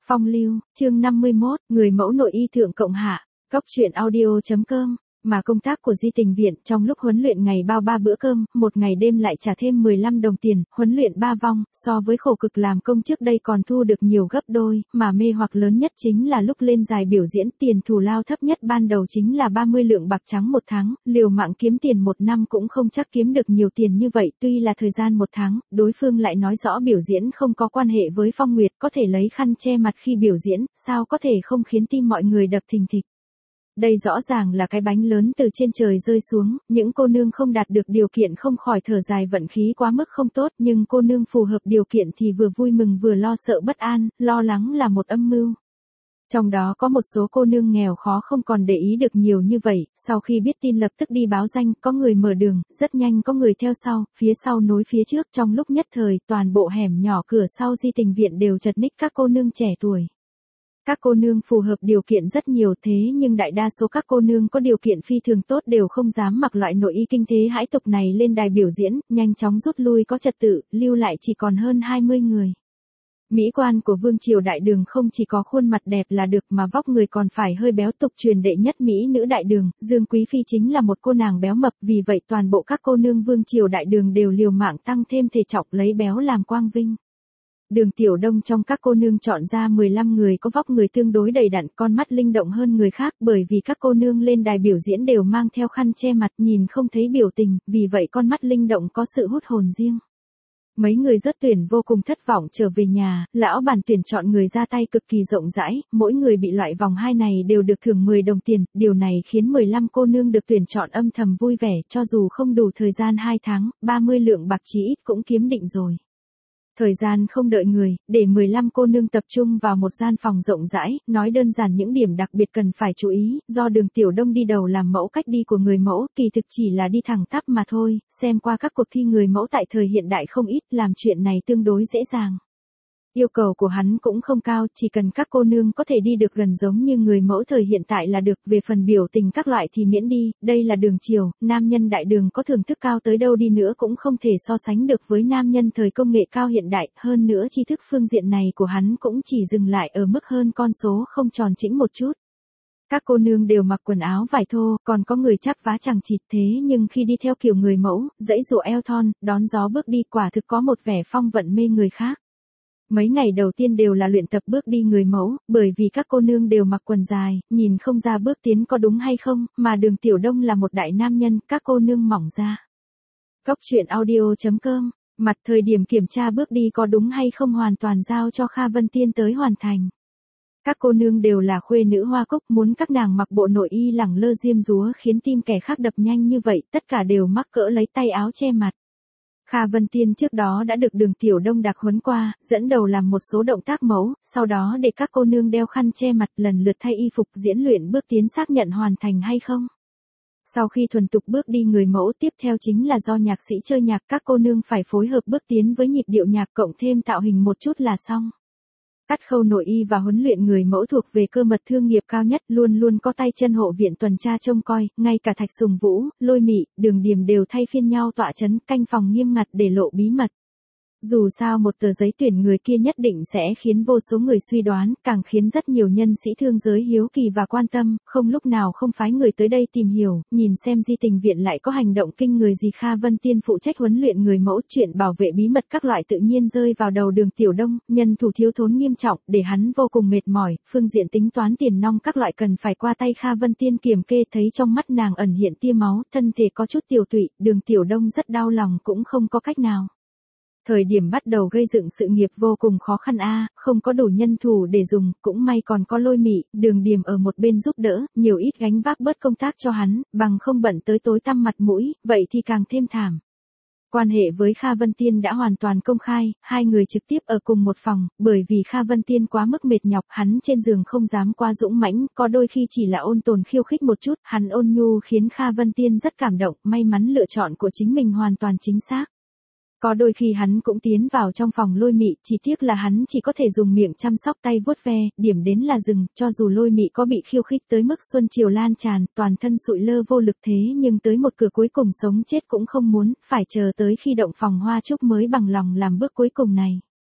Phong lưu, chương 51, người mẫu nội y thượng cộng hạ, Cóc truyện audio.com. Mà công tác của Di Tình Viện trong lúc huấn luyện ngày bao 3 bữa cơm, một ngày đêm lại trả thêm 15 đồng tiền, huấn luyện 3 vòng, so với khổ cực làm công trước đây còn thu được nhiều gấp đôi, mà mê hoặc lớn nhất chính là lúc lên đài biểu diễn tiền thù lao thấp nhất ban đầu chính là 30 lượng bạc trắng một tháng, liều mạng kiếm tiền một năm cũng không chắc kiếm được nhiều tiền như vậy, tuy là thời gian một tháng, đối phương lại nói rõ biểu diễn không có quan hệ với Phong Nguyệt, có thể lấy khăn che mặt khi biểu diễn, sao có thể không khiến tim mọi người đập thình thịch. Đây rõ ràng là cái bánh lớn từ trên trời rơi xuống, những cô nương không đạt được điều kiện không khỏi thở dài vận khí quá mức không tốt, nhưng cô nương phù hợp điều kiện thì vừa vui mừng vừa lo sợ bất an, lo lắng là một âm mưu. Trong đó có một số cô nương nghèo khó không còn để ý được nhiều như vậy, sau khi biết tin lập tức đi báo danh, có người mở đường, rất nhanh có người theo sau, phía sau nối phía trước, trong lúc nhất thời, toàn bộ hẻm nhỏ cửa sau Di Tình Viện đều chật ních các cô nương trẻ tuổi. Các cô nương phù hợp điều kiện rất nhiều thế nhưng đại đa số các cô nương có điều kiện phi thường tốt đều không dám mặc loại nội y kinh thế hãi tục này lên đài biểu diễn, nhanh chóng rút lui có trật tự, lưu lại chỉ còn hơn 20 người. Mỹ quan của Vương Triều Đại Đường không chỉ có khuôn mặt đẹp là được mà vóc người còn phải hơi béo, tục truyền đệ nhất Mỹ nữ Đại Đường, Dương Quý Phi chính là một cô nàng béo mập, vì vậy toàn bộ các cô nương Vương Triều Đại Đường đều liều mạng tăng thêm thể trọng lấy béo làm quang vinh. Đường Tiểu Đông trong các cô nương chọn ra 15 người có vóc người tương đối đầy đặn, con mắt linh động hơn người khác, bởi vì các cô nương lên đài biểu diễn đều mang theo khăn che mặt, nhìn không thấy biểu tình, vì vậy con mắt linh động có sự hút hồn riêng. Mấy người rớt tuyển vô cùng thất vọng trở về nhà, lão bản tuyển chọn người ra tay cực kỳ rộng rãi, mỗi người bị loại vòng 2 này đều được thưởng 10 đồng tiền, điều này khiến 15 cô nương được tuyển chọn âm thầm vui vẻ, cho dù không đủ thời gian 2 tháng, 30 lượng bạc chỉ ít cũng kiếm định rồi. Thời gian không đợi người, để 15 cô nương tập trung vào một gian phòng rộng rãi, nói đơn giản những điểm đặc biệt cần phải chú ý, do Đường Tiểu Đông đi đầu làm mẫu cách đi của người mẫu, kỳ thực chỉ là đi thẳng tắp mà thôi, xem qua các cuộc thi người mẫu tại thời hiện đại không ít, làm chuyện này tương đối dễ dàng. Yêu cầu của hắn cũng không cao, chỉ cần các cô nương có thể đi được gần giống như người mẫu thời hiện tại là được, về phần biểu tình các loại thì miễn đi, đây là Đường Triều, nam nhân Đại Đường có thưởng thức cao tới đâu đi nữa cũng không thể so sánh được với nam nhân thời công nghệ cao hiện đại, hơn nữa tri thức phương diện này của hắn cũng chỉ dừng lại ở mức hơn con số không tròn chỉnh một chút. Các cô nương đều mặc quần áo vải thô, còn có người chắp vá chằng chịt thế nhưng khi đi theo kiểu người mẫu, dãy dụa eo thon, đón gió bước đi quả thực có một vẻ phong vận mê người khác. Mấy ngày đầu tiên đều là luyện tập bước đi người mẫu, bởi vì các cô nương đều mặc quần dài, nhìn không ra bước tiến có đúng hay không, mà Đường Tiểu Đông là một đại nam nhân, các cô nương mỏng ra. Cóc truyện audio.com, mặt thời điểm kiểm tra bước đi có đúng hay không hoàn toàn giao cho Kha Vân Tiên tới hoàn thành. Các cô nương đều là khuê nữ Hoa Cúc, muốn các nàng mặc bộ nội y lẳng lơ diêm dúa khiến tim kẻ khác đập nhanh như vậy, tất cả đều mắc cỡ lấy tay áo che mặt. Kha Vân Tiên trước đó đã được Đường Tiểu Đông đặc huấn qua, dẫn đầu làm một số động tác mẫu, sau đó để các cô nương đeo khăn che mặt lần lượt thay y phục diễn luyện bước tiến xác nhận hoàn thành hay không. Sau khi thuần thục bước đi người mẫu tiếp theo chính là do nhạc sĩ chơi nhạc, các cô nương phải phối hợp bước tiến với nhịp điệu nhạc cộng thêm tạo hình một chút là xong. Cắt khâu nội y và huấn luyện người mẫu thuộc về cơ mật thương nghiệp cao nhất, luôn luôn có tay chân hộ viện tuần tra trông coi, ngay cả Thạch Sùng Vũ, Lôi Mị, Đường Điềm đều thay phiên nhau tọa chấn canh phòng nghiêm ngặt để lộ bí mật. Dù sao một tờ giấy tuyển người kia nhất định sẽ khiến vô số người suy đoán, càng khiến rất nhiều nhân sĩ thương giới hiếu kỳ và quan tâm, không lúc nào không phái người tới đây tìm hiểu, nhìn xem Di Tình Viện lại có hành động kinh người gì. Kha Vân Tiên phụ trách huấn luyện người mẫu, chuyện bảo vệ bí mật các loại tự nhiên rơi vào đầu Đường Tiểu Đông, nhân thủ thiếu thốn nghiêm trọng, để hắn vô cùng mệt mỏi, phương diện tính toán tiền nong các loại cần phải qua tay Kha Vân Tiên kiểm kê, thấy trong mắt nàng ẩn hiện tia máu, thân thể có chút tiều tụy, Đường Tiểu Đông rất đau lòng cũng không có cách nào. Thời điểm bắt đầu gây dựng sự nghiệp vô cùng khó khăn không có đủ nhân thủ để dùng, cũng may còn có Lôi Mị, Đường Điềm ở một bên giúp đỡ, nhiều ít gánh vác bớt công tác cho hắn, bằng không bận tới tối tăm mặt mũi, vậy thì càng thêm thảm. Quan hệ với Kha Vân Tiên đã hoàn toàn công khai, hai người trực tiếp ở cùng một phòng, bởi vì Kha Vân Tiên quá mức mệt nhọc, hắn trên giường không dám quá dũng mãnh, có đôi khi chỉ là ôn tồn khiêu khích một chút, hắn ôn nhu khiến Kha Vân Tiên rất cảm động, may mắn lựa chọn của chính mình hoàn toàn chính xác. Có đôi khi hắn cũng tiến vào trong phòng Lôi Mị, chỉ tiếc là hắn chỉ có thể dùng miệng chăm sóc tay vuốt ve, điểm đến là dừng, cho dù Lôi Mị có bị khiêu khích tới mức xuân chiều lan tràn, toàn thân sụi lơ vô lực thế nhưng tới một cửa cuối cùng sống chết cũng không muốn, phải chờ tới khi động phòng hoa trúc mới bằng lòng làm bước cuối cùng này.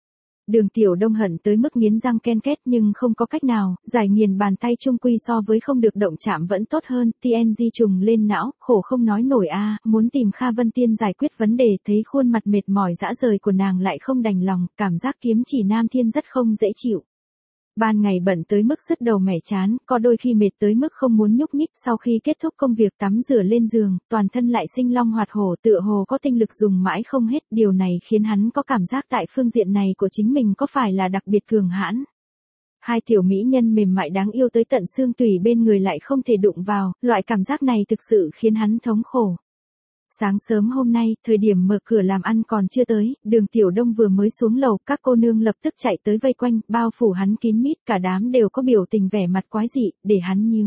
Đường Tiểu Đông hận tới mức nghiến răng ken két nhưng không có cách nào, giải nghiền bàn tay chung quy so với không được động chạm vẫn tốt hơn, TNG trùng lên não, khổ không nói nổi a, muốn tìm Kha Vân Tiên giải quyết vấn đề, thấy khuôn mặt mệt mỏi dã rời của nàng lại không đành lòng, cảm giác kiếm chỉ Nam Thiên rất không dễ chịu. Ban ngày bận tới mức sứt đầu mẻ chán, có đôi khi mệt tới mức không muốn nhúc nhích, sau khi kết thúc công việc tắm rửa lên giường, toàn thân lại sinh long hoạt hổ, tựa hồ có tinh lực dùng mãi không hết, điều này khiến hắn có cảm giác tại phương diện này của chính mình có phải là đặc biệt cường hãn. Hai tiểu mỹ nhân mềm mại đáng yêu tới tận xương tủy bên người lại không thể đụng vào, loại cảm giác này thực sự khiến hắn thống khổ. Sáng sớm hôm nay, thời điểm mở cửa làm ăn còn chưa tới, Đường Tiểu Đông vừa mới xuống lầu, các cô nương lập tức chạy tới vây quanh, bao phủ hắn kín mít, cả đám đều có biểu tình vẻ mặt quái dị, để hắn nhíu.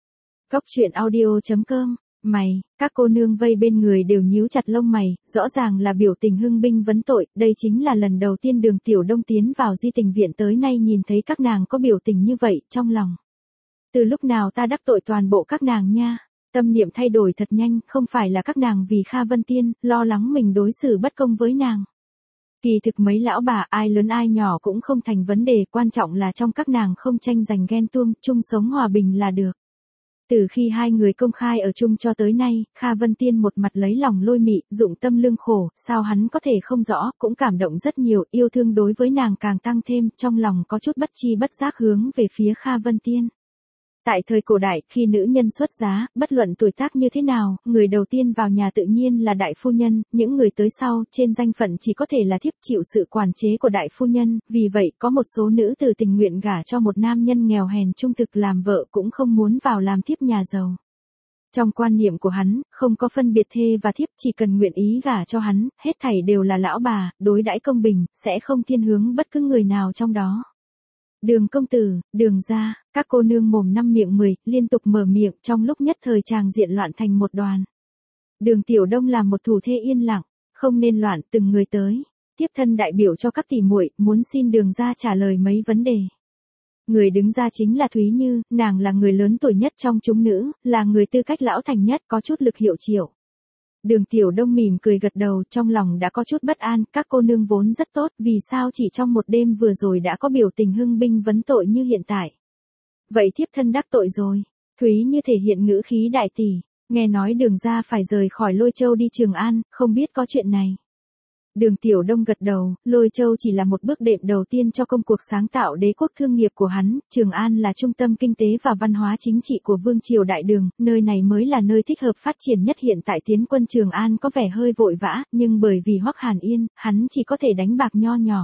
Góc truyện audio.com, mày, các cô nương vây bên người đều nhíu chặt lông mày, rõ ràng là biểu tình hưng binh vấn tội, đây chính là lần đầu tiên Đường Tiểu Đông tiến vào Di Tình Viện tới nay nhìn thấy các nàng có biểu tình như vậy, trong lòng. Từ lúc nào ta đắc tội toàn bộ các nàng nha. Tâm niệm thay đổi thật nhanh, không phải là các nàng vì Kha Vân Tiên, lo lắng mình đối xử bất công với nàng. Kỳ thực mấy lão bà ai lớn ai nhỏ cũng không thành vấn đề, quan trọng là trong các nàng không tranh giành ghen tuông, chung sống hòa bình là được. Từ khi hai người công khai ở chung cho tới nay, Kha Vân Tiên một mặt lấy lòng lôi mị, dụng tâm lương khổ, sao hắn có thể không rõ, cũng cảm động rất nhiều, yêu thương đối với nàng càng tăng thêm, trong lòng có chút bất chi bất giác hướng về phía Kha Vân Tiên. Tại thời cổ đại, khi nữ nhân xuất giá, bất luận tuổi tác như thế nào, người đầu tiên vào nhà tự nhiên là đại phu nhân, những người tới sau, trên danh phận chỉ có thể là thiếp chịu sự quản chế của đại phu nhân, vì vậy, có một số nữ tử tình nguyện gả cho một nam nhân nghèo hèn trung thực làm vợ cũng không muốn vào làm thiếp nhà giàu. Trong quan niệm của hắn, không có phân biệt thê và thiếp, chỉ cần nguyện ý gả cho hắn, hết thảy đều là lão bà, đối đãi công bình, sẽ không thiên hướng bất cứ người nào trong đó. Đường công tử, Đường gia, các cô nương mồm năm miệng 10, liên tục mở miệng, trong lúc nhất thời tràng diện loạn thành một đoàn. Đường Tiểu Đông làm một thủ thê yên lặng, không nên loạn, từng người tới. Tiếp thân đại biểu cho các tỷ muội, muốn xin Đường gia trả lời mấy vấn đề. Người đứng ra chính là Thúy Như, nàng là người lớn tuổi nhất trong chúng nữ, là người tư cách lão thành nhất, có chút lực hiệu triệu. Đường Tiểu Đông mỉm cười gật đầu, trong lòng đã có chút bất an, các cô nương vốn rất tốt, vì sao chỉ trong một đêm vừa rồi đã có biểu tình hưng binh vấn tội như hiện tại. Vậy thiếp thân đắc tội rồi. Thúy Như thể hiện ngữ khí đại tỷ, nghe nói Đường gia phải rời khỏi Lôi Châu đi Trường An, không biết có chuyện này. Đường Tiểu Đông gật đầu, Lôi Châu chỉ là một bước đệm đầu tiên cho công cuộc sáng tạo đế quốc thương nghiệp của hắn, Trường An là trung tâm kinh tế và văn hóa chính trị của Vương Triều Đại Đường, nơi này mới là nơi thích hợp phát triển nhất hiện tại. Tiến quân Trường An có vẻ hơi vội vã, nhưng bởi vì Hoắc Hàn Yên, hắn chỉ có thể đánh bạc nho nhỏ.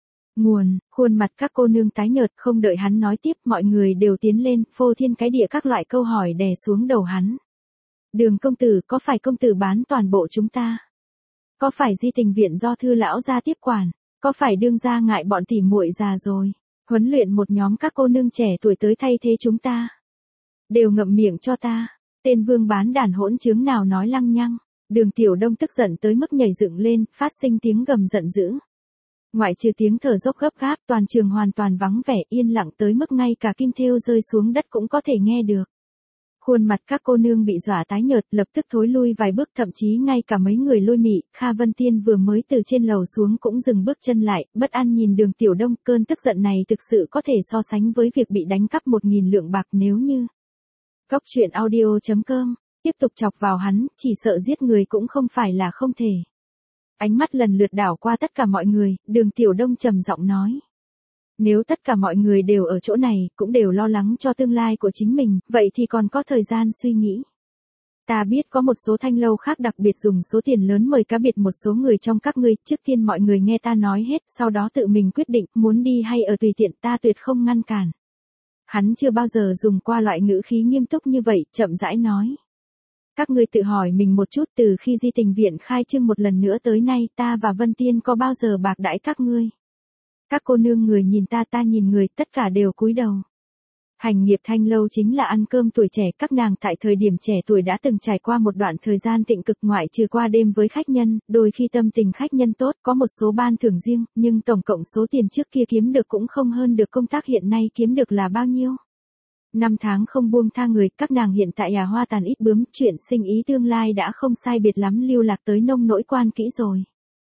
Khuôn mặt các cô nương tái nhợt, không đợi hắn nói tiếp, mọi người đều tiến lên, phô thiên cái địa các loại câu hỏi đè xuống đầu hắn. Đường công tử, có phải công tử bán toàn bộ chúng ta? Có phải Di Tình Viện do Thư lão gia tiếp quản? Có phải đương gia ngại bọn tỉ muội già rồi, huấn luyện một nhóm các cô nương trẻ tuổi tới thay thế chúng ta? Đều ngậm miệng cho ta, tên vương bán đàn hỗn chứng nào nói lăng nhăng. Đường Tiểu Đông tức giận tới mức nhảy dựng lên, phát sinh tiếng gầm giận dữ. Ngoại trừ tiếng thở dốc gấp gáp, toàn trường hoàn toàn vắng vẻ, yên lặng tới mức ngay cả kim thêu rơi xuống đất cũng có thể nghe được. Khuôn mặt các cô nương bị dọa tái nhợt, lập tức thối lui vài bước, thậm chí ngay cả mấy người Lôi Mị, Kha Vân Tiên vừa mới từ trên lầu xuống cũng dừng bước chân lại, bất an nhìn Đường Tiểu Đông, cơn tức giận này thực sự có thể so sánh với việc bị đánh cắp 1.000 lượng bạc nếu như. Góc truyện audio.com, tiếp tục chọc vào hắn, chỉ sợ giết người cũng không phải là không thể. Ánh mắt lần lượt đảo qua tất cả mọi người, Đường Tiểu Đông trầm giọng nói. Nếu tất cả mọi người đều ở chỗ này, cũng đều lo lắng cho tương lai của chính mình, vậy thì còn có thời gian suy nghĩ. Ta biết có một số thanh lâu khác đặc biệt dùng số tiền lớn mời cá biệt một số người trong các ngươi, trước tiên mọi người nghe ta nói hết, sau đó tự mình quyết định, muốn đi hay ở tùy tiện, ta tuyệt không ngăn cản. Hắn chưa bao giờ dùng qua loại ngữ khí nghiêm túc như vậy, chậm rãi nói. Các ngươi tự hỏi mình một chút, từ khi Di Tình Viện khai trương một lần nữa tới nay, ta và Vân Tiên có bao giờ bạc đãi các ngươi? Các cô nương người nhìn ta nhìn người, tất cả đều cúi đầu. Hành nghiệp thanh lâu chính là ăn cơm tuổi trẻ, các nàng tại thời điểm trẻ tuổi đã từng trải qua một đoạn thời gian tịnh cực, ngoại trừ qua đêm với khách nhân, đôi khi tâm tình khách nhân tốt, có một số ban thưởng riêng, nhưng tổng cộng số tiền trước kia kiếm được cũng không hơn được công tác hiện nay kiếm được là bao nhiêu. 5 tháng không buông tha người, các nàng hiện tại hoa tàn ít bướm, chuyện sinh ý tương lai đã không sai biệt lắm lưu lạc tới nông nỗi quan kỹ rồi.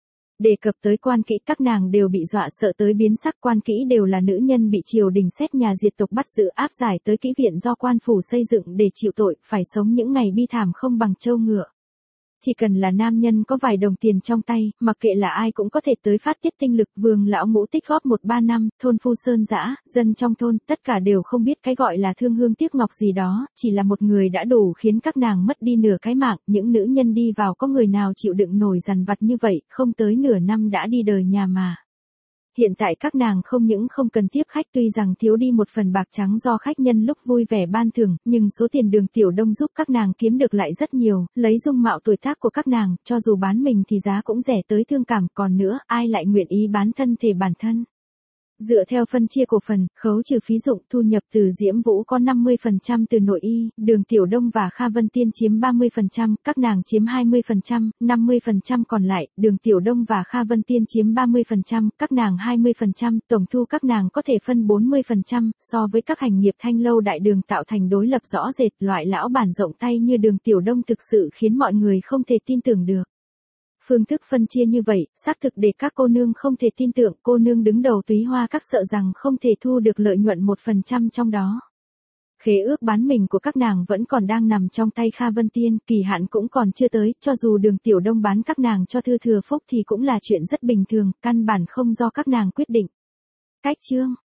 Đề cập tới quan kỹ các nàng đều bị dọa sợ tới biến sắc, quan kỹ đều là nữ nhân bị triều đình xét nhà diệt tộc bắt giữ áp giải tới kỹ viện do quan phủ xây dựng để chịu tội, phải sống những ngày bi thảm không bằng trâu ngựa. Chỉ cần là nam nhân có vài đồng tiền trong tay, mặc kệ là ai cũng có thể tới phát tiết tinh lực. Vương lão ngũ tích góp 1-3 năm, thôn phu sơn dã, dân trong thôn, tất cả đều không biết cái gọi là thương hương tiếc ngọc gì đó, chỉ là một người đã đủ khiến các nàng mất đi nửa cái mạng. Những nữ nhân đi vào có người nào chịu đựng nổi dằn vặt như vậy, không tới nửa năm đã đi đời nhà mà. Hiện tại các nàng không những không cần tiếp khách, tuy rằng thiếu đi một phần bạc trắng do khách nhân lúc vui vẻ ban thưởng, nhưng số tiền Đường Tiểu Đông giúp các nàng kiếm được lại rất nhiều, lấy dung mạo tuổi tác của các nàng, cho dù bán mình thì giá cũng rẻ tới thương cảm, còn nữa, ai lại nguyện ý bán thân thể bản thân. Dựa theo phân chia cổ phần, khấu trừ phí dụng, thu nhập từ Diễm Vũ có 50% từ nội y, Đường Tiểu Đông và Kha Vân Tiên chiếm 30%, các nàng chiếm 20%, 50% còn lại, Đường Tiểu Đông và Kha Vân Tiên chiếm 30%, các nàng 20%, tổng thu các nàng có thể phân 40%, so với các hành nghiệp Thanh Lâu Đại Đường tạo thành đối lập rõ rệt, loại lão bản rộng tay như Đường Tiểu Đông thực sự khiến mọi người không thể tin tưởng được. Phương thức phân chia như vậy, xác thực để các cô nương không thể tin tưởng, cô nương đứng đầu Túy Hoa các sợ rằng không thể thu được lợi nhuận 1% trong đó. Khế ước bán mình của các nàng vẫn còn đang nằm trong tay Kha Vân Tiên, kỳ hạn cũng còn chưa tới, cho dù Đường Tiểu Đông bán các nàng cho Thư Thừa Phúc thì cũng là chuyện rất bình thường, căn bản không do các nàng quyết định. Cách chương